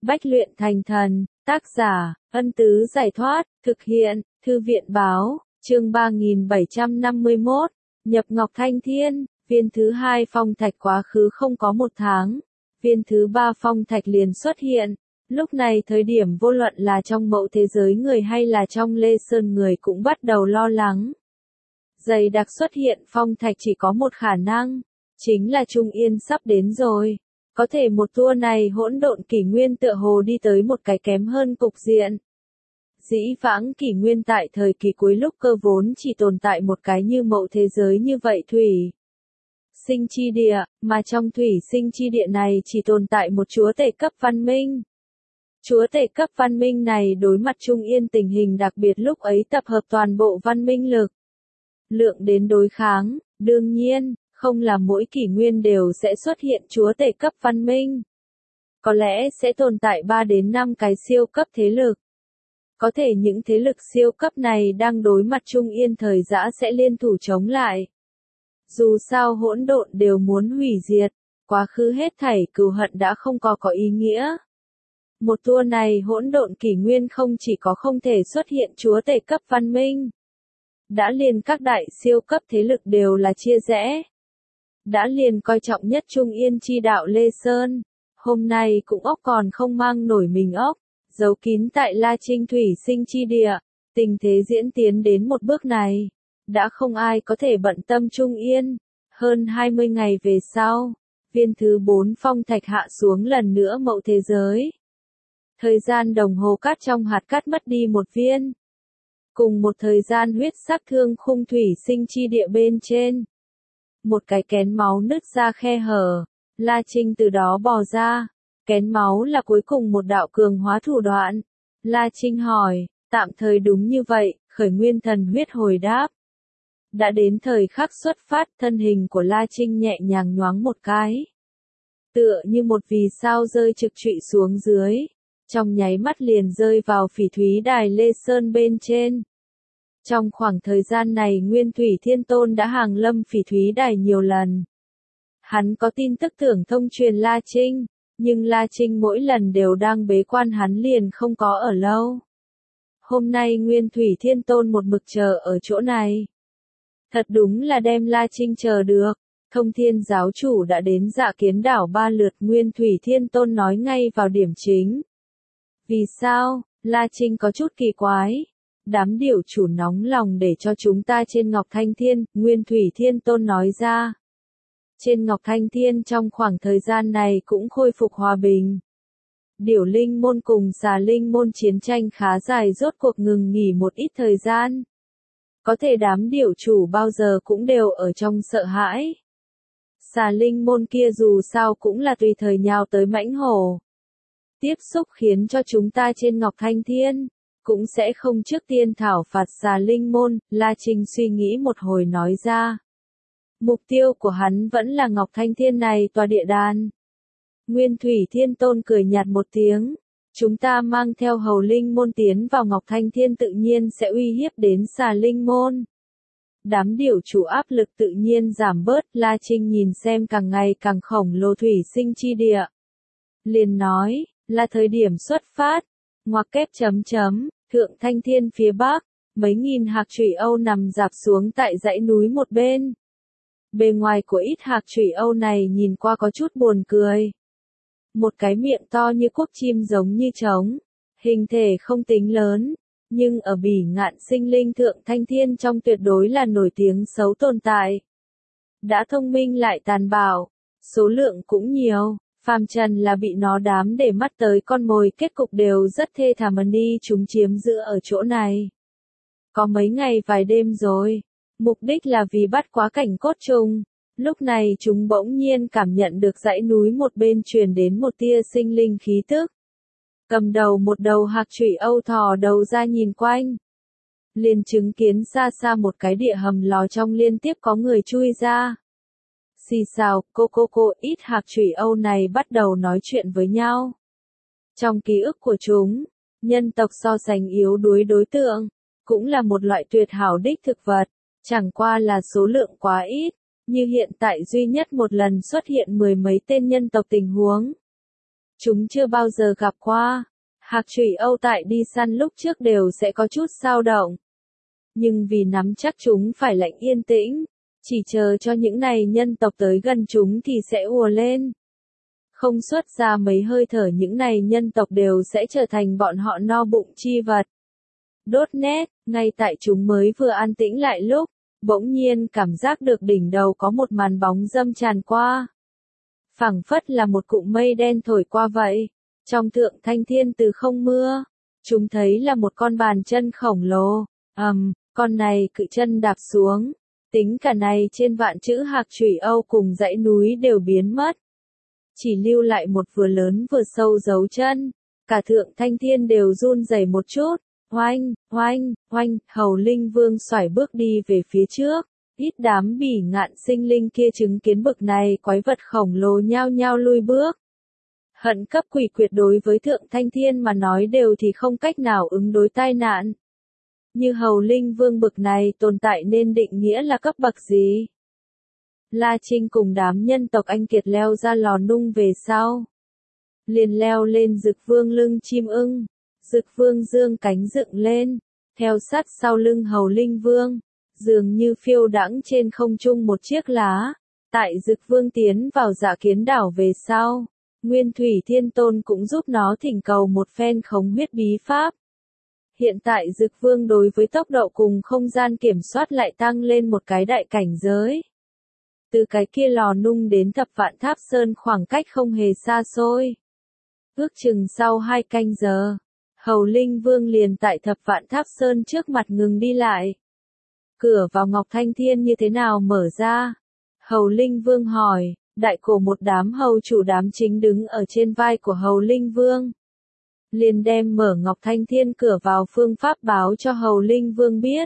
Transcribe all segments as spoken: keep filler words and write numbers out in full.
Bách luyện thành thần, tác giả, Ân Tứ Giải Thoát, thực hiện, Thư viện Báo, chương ba nghìn bảy trăm năm mươi mốt, nhập Ngọc Thanh Thiên, viên thứ hai phong thạch quá khứ không có một tháng, viên thứ ba phong thạch liền xuất hiện. Lúc này thời điểm vô luận là trong mậu thế giới người hay là trong Lê Sơn người cũng bắt đầu lo lắng. Dày đặc xuất hiện phong thạch chỉ có một khả năng, chính là Trung Yên sắp đến rồi. Có thể một tour này hỗn độn kỷ nguyên tựa hồ đi tới một cái kém hơn cục diện. Dĩ vãng kỷ nguyên tại thời kỳ cuối lúc cơ vốn chỉ tồn tại một cái như mậu thế giới như vậy thủy sinh chi địa, mà trong thủy sinh chi địa này chỉ tồn tại một chúa tể cấp văn minh. Chúa tể cấp văn minh này đối mặt Trung Yên tình hình đặc biệt lúc ấy tập hợp toàn bộ văn minh lực lượng đến đối kháng, đương nhiên, không là mỗi kỷ nguyên đều sẽ xuất hiện chúa tể cấp văn minh. Có lẽ sẽ tồn tại ba đến năm cái siêu cấp thế lực. Có thể những thế lực siêu cấp này đang đối mặt Trung Yên thời giã sẽ liên thủ chống lại. Dù sao hỗn độn đều muốn hủy diệt, quá khứ hết thảy cừu hận đã không có có ý nghĩa. Một tour này hỗn độn kỷ nguyên không chỉ có không thể xuất hiện chúa tể cấp văn minh. Đã liền các đại siêu cấp thế lực đều là chia rẽ. Đã liền coi trọng nhất Trung Yên chi đạo Lê Sơn. Hôm nay cũng ốc còn không mang nổi mình ốc, giấu kín tại La Trinh thủy sinh chi địa. Tình thế diễn tiến đến một bước này. Đã không ai có thể bận tâm Trung Yên. Hơn hai mươi ngày về sau, viên thứ bốn phong thạch hạ xuống lần nữa mậu thế giới. Thời gian đồng hồ cát trong hạt cát mất đi một viên. Cùng một thời gian huyết sắc thương khung thủy sinh chi địa bên trên. Một cái kén máu nứt ra khe hở, La Trinh từ đó bò ra. Kén máu là cuối cùng một đạo cường hóa thủ đoạn. La Trinh hỏi, tạm thời đúng như vậy, khởi nguyên thần huyết hồi đáp. Đã đến thời khắc xuất phát, thân hình của La Trinh nhẹ nhàng nhoáng một cái. Tựa như một vì sao rơi trực trụy xuống dưới. Trong nháy mắt liền rơi vào phỉ thúy đài Lê Sơn bên trên. Trong khoảng thời gian này Nguyên Thủy Thiên Tôn đã hàng lâm phỉ thúy đài nhiều lần. Hắn có tin tức tưởng thông truyền La Trinh, nhưng La Trinh mỗi lần đều đang bế quan hắn liền không có ở lâu. Hôm nay Nguyên Thủy Thiên Tôn một mực chờ ở chỗ này. Thật đúng là đem La Trinh chờ được. Thông Thiên giáo chủ đã đến Dạ Kiến đảo ba lượt, Nguyên Thủy Thiên Tôn nói ngay vào điểm chính. Vì sao? La Trinh có chút kỳ quái. Đám điểu chủ nóng lòng để cho chúng ta trên Ngọc Thanh Thiên, Nguyên Thủy Thiên Tôn nói ra. Trên Ngọc Thanh Thiên trong khoảng thời gian này cũng khôi phục hòa bình. Điểu linh môn cùng xà linh môn chiến tranh khá dài rốt cuộc ngừng nghỉ một ít thời gian. Có thể đám điểu chủ bao giờ cũng đều ở trong sợ hãi. Xà linh môn kia dù sao cũng là tùy thời nhào tới mãnh hổ. Tiếp xúc khiến cho chúng ta trên Ngọc Thanh Thiên, cũng sẽ không trước tiên thảo phạt xà linh môn, La Trinh suy nghĩ một hồi nói ra. Mục tiêu của hắn vẫn là Ngọc Thanh Thiên này tòa địa đàn. Nguyên Thủy Thiên Tôn cười nhạt một tiếng. Chúng ta mang theo hầu linh môn tiến vào Ngọc Thanh Thiên tự nhiên sẽ uy hiếp đến xà linh môn. Đám điểu chủ áp lực tự nhiên giảm bớt, La Trinh nhìn xem càng ngày càng khổng lồ thủy sinh chi địa. Liền nói, là thời điểm xuất phát. Ngoặc kép chấm chấm, Thượng Thanh Thiên phía bắc, mấy nghìn hạc trụy Âu nằm rạp xuống tại dãy núi một bên. Bề ngoài của ít hạc trụy Âu này nhìn qua có chút buồn cười. Một cái miệng to như cuốc chim giống như trống, hình thể không tính lớn, nhưng ở bỉ ngạn sinh linh Thượng Thanh Thiên trong tuyệt đối là nổi tiếng xấu tồn tại. Đã thông minh lại tàn bạo, số lượng cũng nhiều. Phàm trần là bị nó đám để mắt tới con mồi, kết cục đều rất thê thảm, đi chúng chiếm giữ ở chỗ này. Có mấy ngày vài đêm rồi, mục đích là vì bắt quá cảnh cốt trùng. Lúc này chúng bỗng nhiên cảm nhận được dãy núi một bên truyền đến một tia sinh linh khí tức. Cầm đầu một đầu hạc trụy Âu thò đầu ra nhìn quanh. Liền chứng kiến xa xa một cái địa hầm lò trong liên tiếp có người chui ra. Xì xào, cô cô cô, ít hạc trụy Âu này bắt đầu nói chuyện với nhau. Trong ký ức của chúng, nhân tộc so sánh yếu đuối đối tượng, cũng là một loại tuyệt hảo đích thực vật, chẳng qua là số lượng quá ít, như hiện tại duy nhất một lần xuất hiện mười mấy tên nhân tộc tình huống. Chúng chưa bao giờ gặp qua. Hạc Trụy Âu tại đi săn lúc trước đều sẽ có chút dao động. Nhưng vì nắm chắc chúng phải lạnh yên tĩnh, chỉ chờ cho những này nhân tộc tới gần chúng thì sẽ ùa lên. Không xuất ra mấy hơi thở những này nhân tộc đều sẽ trở thành bọn họ no bụng chi vật. Đốt nét, ngay tại chúng mới vừa an tĩnh lại lúc, bỗng nhiên cảm giác được đỉnh đầu có một màn bóng dâm tràn qua. Phảng phất là một cụm mây đen thổi qua vậy. Trong thượng thanh thiên từ không mưa, chúng thấy là một con bàn chân khổng lồ. ầm, um, con này cự chân đạp xuống, tính cả này trên vạn chữ Hạc Trụy Âu cùng dãy núi đều biến mất. Chỉ lưu lại một vừa lớn vừa sâu dấu chân, cả thượng thanh thiên đều run rẩy một chút. Oanh, oanh, oanh, Hầu Linh Vương xoải bước đi về phía trước, ít đám bỉ ngạn sinh linh kia chứng kiến bực này quái vật khổng lồ nhao nhao lui bước. Hận cấp quỷ quyệt đối với thượng thanh thiên mà nói đều thì không cách nào ứng đối tai nạn. Như Hầu Linh Vương bực này tồn tại nên định nghĩa là cấp bậc gì? La Trinh cùng đám nhân tộc anh kiệt leo ra lò nung về sau. Liền leo lên Dực Vương lưng chim ưng. Dực Vương dương cánh dựng lên, theo sát sau lưng Hầu Linh Vương, dường như phiêu đãng trên không trung một chiếc lá. Tại Dực Vương tiến vào Dạ Kiến đảo về sau, Nguyên Thủy Thiên Tôn cũng giúp nó thỉnh cầu một phen khống huyết bí pháp. Hiện tại Dực Vương đối với tốc độ cùng không gian kiểm soát lại tăng lên một cái đại cảnh giới. Từ cái kia lò nung đến Thập Vạn Tháp Sơn khoảng cách không hề xa xôi. Ước chừng sau hai canh giờ, Hầu Linh Vương liền tại Thập Vạn Tháp Sơn trước mặt ngừng đi lại. Cửa vào Ngọc Thanh Thiên như thế nào mở ra? Hầu Linh Vương hỏi, đại cổ một đám hầu chủ đám chính đứng ở trên vai của Hầu Linh Vương. Liền đem mở Ngọc Thanh Thiên cửa vào phương pháp báo cho Hầu Linh Vương biết.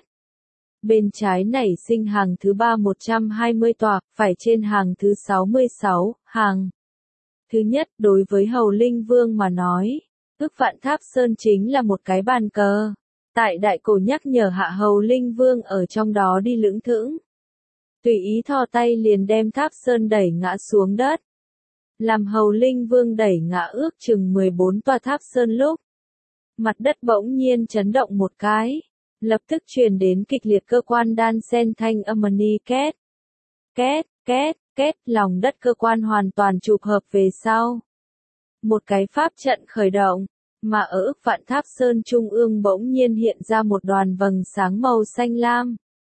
Bên trái nảy sinh hàng thứ ba một trăm hai mươi tòa, phải trên hàng thứ sáu mươi sáu, hàng. Thứ nhất, đối với Hầu Linh Vương mà nói, Ức Vạn Tháp Sơn chính là một cái bàn cờ. Tại đại cổ nhắc nhở hạ Hầu Linh Vương ở trong đó đi lững thững. Tùy ý thò tay liền đem Tháp Sơn đẩy ngã xuống đất. Làm Hầu Linh Vương đẩy ngã ước chừng mười bốn tòa Tháp Sơn lúc. Mặt đất bỗng nhiên chấn động một cái. Lập tức truyền đến kịch liệt cơ quan đan sen thanh âm ni két. Két, két, két, lòng đất cơ quan hoàn toàn chụp hợp về sau. Một cái pháp trận khởi động, mà ở Ức Vạn Tháp Sơn trung ương bỗng nhiên hiện ra một đoàn vầng sáng màu xanh lam.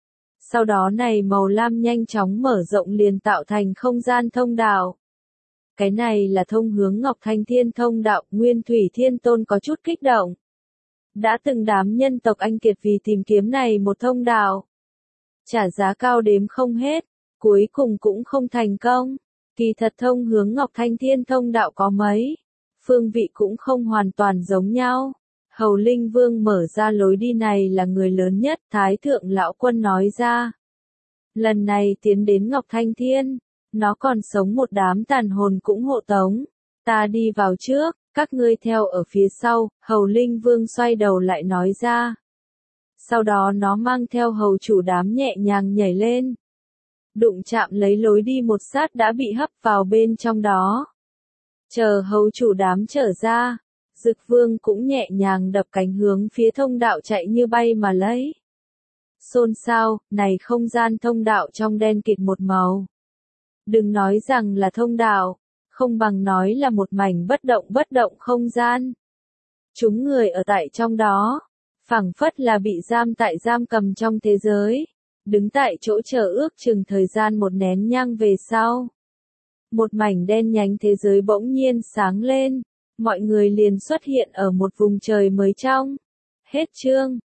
Sau đó này màu lam nhanh chóng mở rộng liền tạo thành không gian thông đạo. Cái này là thông hướng Ngọc Thanh Thiên thông đạo, Nguyên Thủy Thiên Tôn có chút kích động. Đã từng đám nhân tộc anh kiệt vì tìm kiếm này một thông đạo. Trả giá cao đếm không hết, cuối cùng cũng không thành công. Kỳ thật thông hướng Ngọc Thanh Thiên thông đạo có mấy. Phương vị cũng không hoàn toàn giống nhau. Hầu Linh Vương mở ra lối đi này là người lớn nhất, Thái Thượng Lão Quân nói ra. Lần này tiến đến Ngọc Thanh Thiên, nó còn sống một đám tàn hồn cũng hộ tống. Ta đi vào trước, các ngươi theo ở phía sau, Hầu Linh Vương xoay đầu lại nói ra. Sau đó nó mang theo hầu chủ đám nhẹ nhàng nhảy lên. Đụng chạm lấy lối đi một sát đã bị hấp vào bên trong đó. Chờ hầu chủ đám trở ra, Dực Vương cũng nhẹ nhàng đập cánh hướng phía thông đạo chạy như bay mà lấy. Xôn xao, này không gian thông đạo trong đen kịt một màu. Đừng nói rằng là thông đạo, không bằng nói là một mảnh bất động bất động không gian. Chúng người ở tại trong đó, phảng phất là bị giam tại giam cầm trong thế giới, đứng tại chỗ chờ ước chừng thời gian một nén nhang về sau. Một mảnh đen nhánh thế giới bỗng nhiên sáng lên, mọi người liền xuất hiện ở một vùng trời mới trong. Hết chương.